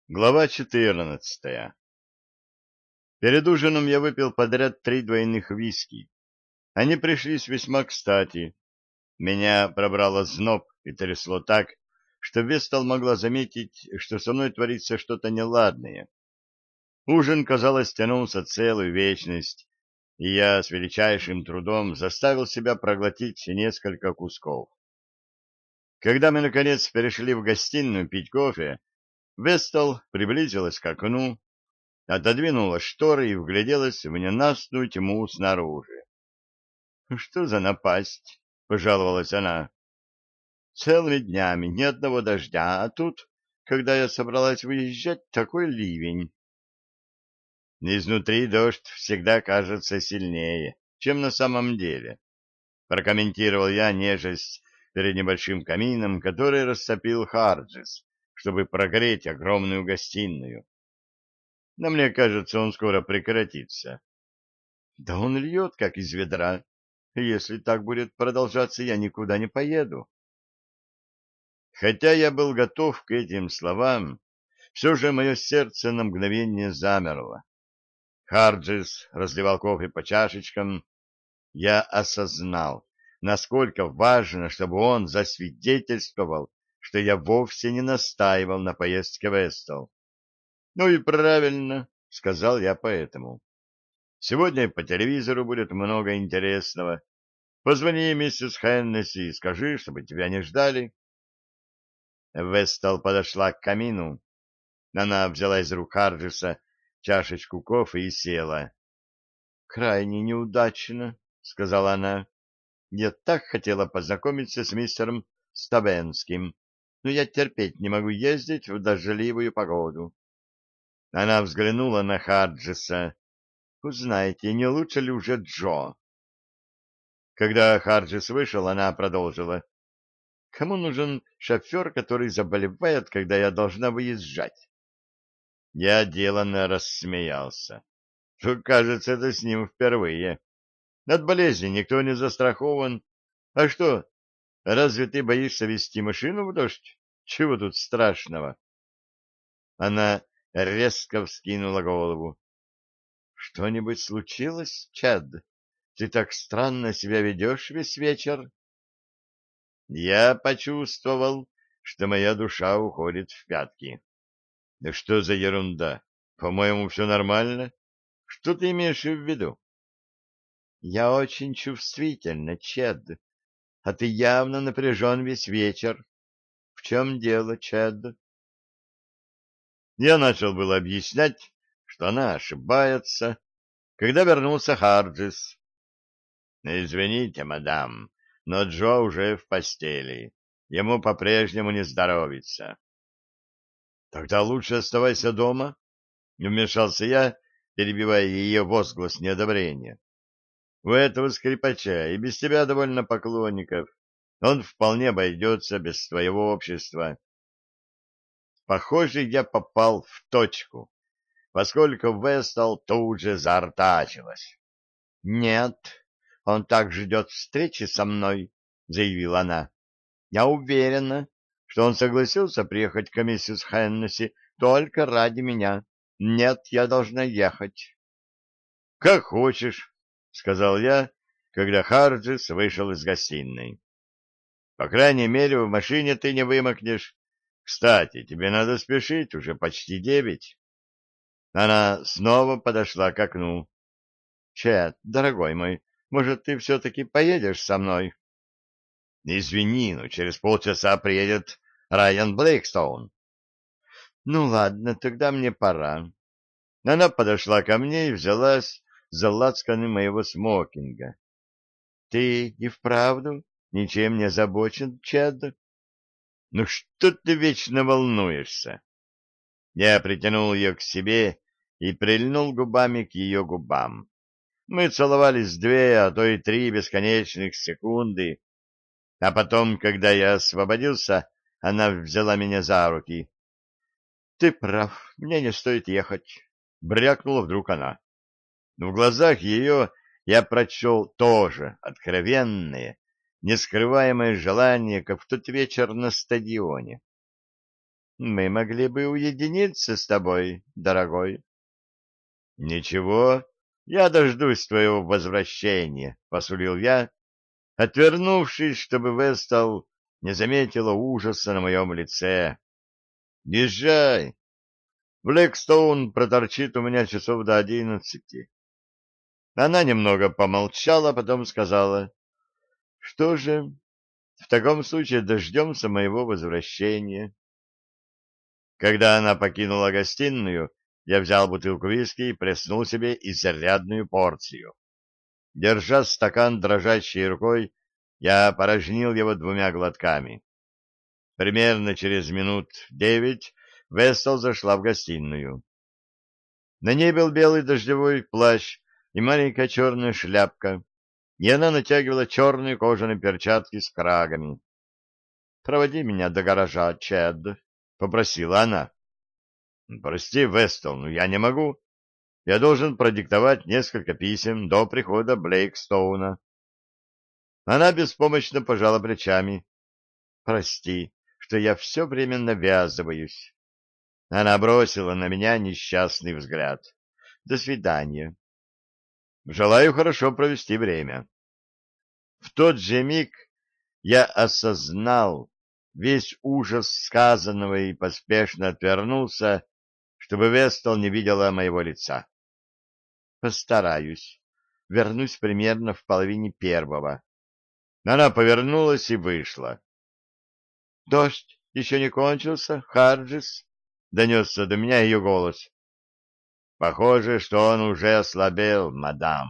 Глава 14. Перед ужином я выпил подряд 3 двойных виски. Они пришлись весьма кстати. Меня пробрало зноб и трясло так, что Вестал могла заметить, что со мной творится что-то неладное. Ужин, казалось, тянулся целую вечность, и я с величайшим трудом заставил себя проглотить несколько кусков. Когда мы, наконец, перешли в гостиную пить кофе, Вестал приблизилась к окну, отодвинула шторы и вгляделась в ненастную тьму снаружи. — Что за напасть? — пожаловалась она. — Целыми днями ни одного дождя, а тут, когда я собралась выезжать, такой ливень. Изнутри дождь всегда кажется сильнее, чем на самом деле, — прокомментировал я, нежесть перед небольшим камином, который растопил Харджис, чтобы прогреть огромную гостиную. Но мне кажется, он скоро прекратится. Да он льет, как из ведра. Если так будет продолжаться, я никуда не поеду. Хотя я был готов к этим словам, все же мое сердце на мгновение замерло. Харджис разливал кофе по чашечкам. Я осознал, насколько важно, чтобы он засвидетельствовал, что я вовсе не настаивал на поездке в Эстел. Ну и правильно, сказал я поэтому. Сегодня по телевизору будет много интересного. Позвони миссис Хеннесси и скажи, чтобы тебя не ждали. Вестал подошла к камину. Она взяла из рук Харджиса чашечку кофе и села. — Крайне неудачно, — сказала она. — Я так хотела познакомиться с мистером Ставенским, но я терпеть не могу ездить в дождливую погоду. Она взглянула на Харджиса. — Узнайте, не лучше ли уже Джо? Когда Харджис вышел, она продолжила. Кому нужен шофер, который заболевает, когда я должна выезжать? Я деланно рассмеялся. Кажется, это с ним впервые. От болезни никто не застрахован. А что, разве ты боишься вести машину в дождь? Чего тут страшного? Она резко вскинула голову. Что-нибудь случилось, Чад? Ты так странно себя ведешь весь вечер. Я почувствовал, что моя душа уходит в пятки. Да что за ерунда? По-моему, все нормально. Что ты имеешь в виду? Я очень чувствительна, Чед, а ты явно напряжен весь вечер. В чем дело, Чед? Я начал было объяснять, что она ошибается, когда вернулся Харджис. Извините, мадам, но Джо уже в постели. Ему по-прежнему не здоровится. Тогда лучше оставайся дома, — вмешался я, перебивая ее возглас неодобрения. У этого скрипача и без тебя довольно поклонников. Он вполне обойдется без твоего общества. Похоже, я попал в точку, поскольку Вестал тут же заортачилась. — Нет, он так ждет встречи со мной, — заявила она. — Я уверена, что он согласился приехать к миссис Хеннесси только ради меня. Нет, я должна ехать. — Как хочешь, — сказал я, когда Харджис вышел из гостиной. — По крайней мере, в машине ты не вымокнешь. Кстати, тебе надо спешить, уже почти 9. Она снова подошла к окну. — Чет, дорогой мой, может, ты все-таки поедешь со мной? — Извини, но через полчаса приедет Райан Блейкстоун. — Ну ладно, тогда мне пора. Она подошла ко мне и взялась за лацканы моего смокинга. — Ты и вправду ничем не озабочен, Чед? — Ну что ты вечно волнуешься? Я притянул ее к себе и прильнул губами к ее губам. Мы целовались 2, а то и 3 бесконечных секунды, а потом, когда я освободился, она взяла меня за руки. — Ты прав, мне не стоит ехать, — брякнула вдруг она. В глазах ее я прочел тоже откровенное, нескрываемое желание, как в тот вечер на стадионе. Мы могли бы уединиться с тобой, дорогой. — Ничего, я дождусь твоего возвращения, — посулил я, отвернувшись, чтобы Вестал не заметила ужаса на моем лице. — Езжай! Блэкстоун проторчит у меня часов до 11. Она немного помолчала, потом сказала: — Что же, в таком случае дождемся моего возвращения. Когда она покинула гостиную, я взял бутылку виски и плеснул себе изрядную порцию. Держа стакан дрожащей рукой, я порожнил его 2 глотками. Примерно через минут 9 Вестал зашла в гостиную. На ней был белый дождевой плащ и маленькая черная шляпка, и она натягивала черные кожаные перчатки с крагами. — Проводи меня до гаража, Чед, — попросила она. — Прости, Вестал, но я не могу. Я должен продиктовать несколько писем до прихода Блейкстоуна. Она беспомощно пожала плечами. — Прости, что я все время навязываюсь. Она бросила на меня несчастный взгляд. — До свидания. Желаю хорошо провести время. В тот же миг я осознал весь ужас сказанного и поспешно отвернулся, чтобы Вестал не видела моего лица. Постараюсь. Вернусь примерно в 12:30. Она повернулась и вышла. — Дождь еще не кончился, Харджис? — донесся до меня ее голос. — Похоже, что он уже ослабел, мадам.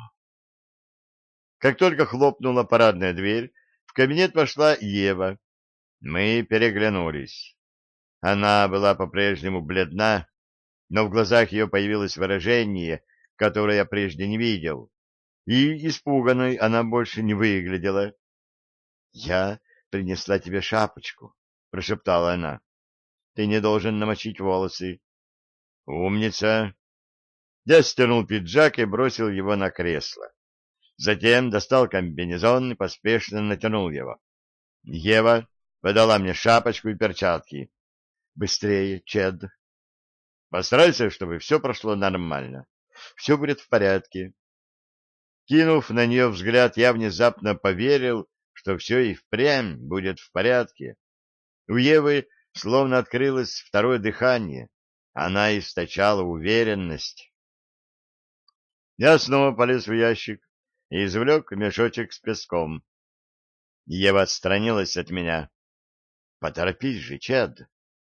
Как только хлопнула парадная дверь, в кабинет вошла Ева. Мы переглянулись. Она была по-прежнему бледна, но в глазах ее появилось выражение, которое я прежде не видел, и испуганной она больше не выглядела. — Я принесла тебе шапочку, — прошептала она. — Ты не должен намочить волосы. — Умница! Я стянул пиджак и бросил его на кресло. Затем достал комбинезон и поспешно натянул его. Ева подала мне шапочку и перчатки. — Быстрее, Чед. — Постарайся, чтобы все прошло нормально. Все будет в порядке. Кинув на нее взгляд, я внезапно поверил, что все и впрямь будет в порядке. У Евы словно открылось второе дыхание. Она источала уверенность. Я снова полез в ящик и извлек мешочек с песком. Ева отстранилась от меня. — Поторопись же, Чед.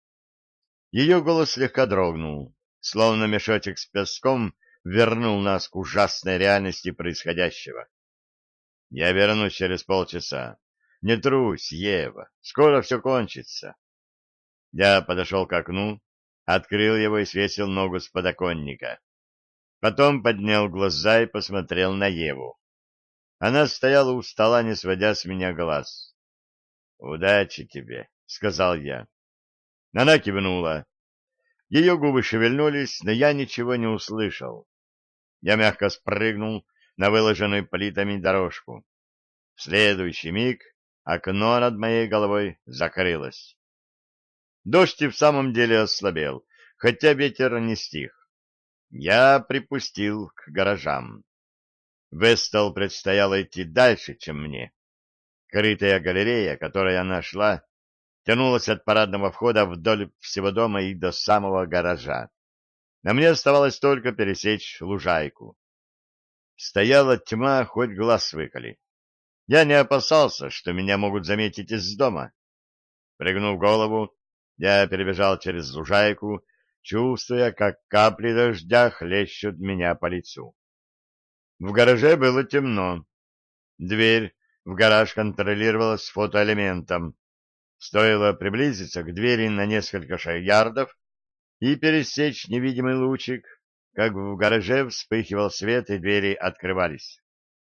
Ее голос слегка дрогнул, словно мешочек с песком вернул нас к ужасной реальности происходящего. — Я вернусь через полчаса. Не трусь, Ева, скоро все кончится. Я подошел к окну, открыл его и свесил ногу с подоконника. Потом поднял глаза и посмотрел на Еву. Она стояла у стола, не сводя с меня глаз. — Удачи тебе, — сказал я. Она кивнула. Ее губы шевельнулись, но я ничего не услышал. Я мягко спрыгнул на выложенную плитами дорожку. В следующий миг окно над моей головой закрылось. Дождь и в самом деле ослабел, хотя ветер не стих. Я припустил к гаражам. Вестал предстояло идти дальше, чем мне. Крытая галерея, которой она шла, тянулась от парадного входа вдоль всего дома и до самого гаража. А мне оставалось только пересечь лужайку. Стояла тьма, хоть глаз выколи. Я не опасался, что меня могут заметить из дома. Пригнув голову, я перебежал через лужайку, чувствуя, как капли дождя хлещут меня по лицу. В гараже было темно. Дверь в гараж контролировалась фотоэлементом. Стоило приблизиться к двери на несколько ярдов и пересечь невидимый лучик, как в гараже вспыхивал свет и двери открывались.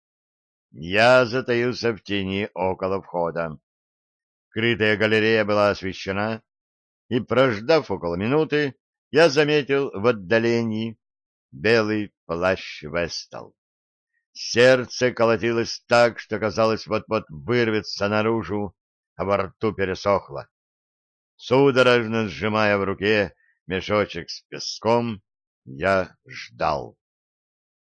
Я затаился в тени около входа. Крытая галерея была освещена, и, прождав около минуты, я заметил в отдалении белый плащ Вестал. Сердце колотилось так, что, казалось, вот-вот вырвется наружу, а во рту пересохло. Судорожно сжимая в руке мешочек с песком, я ждал.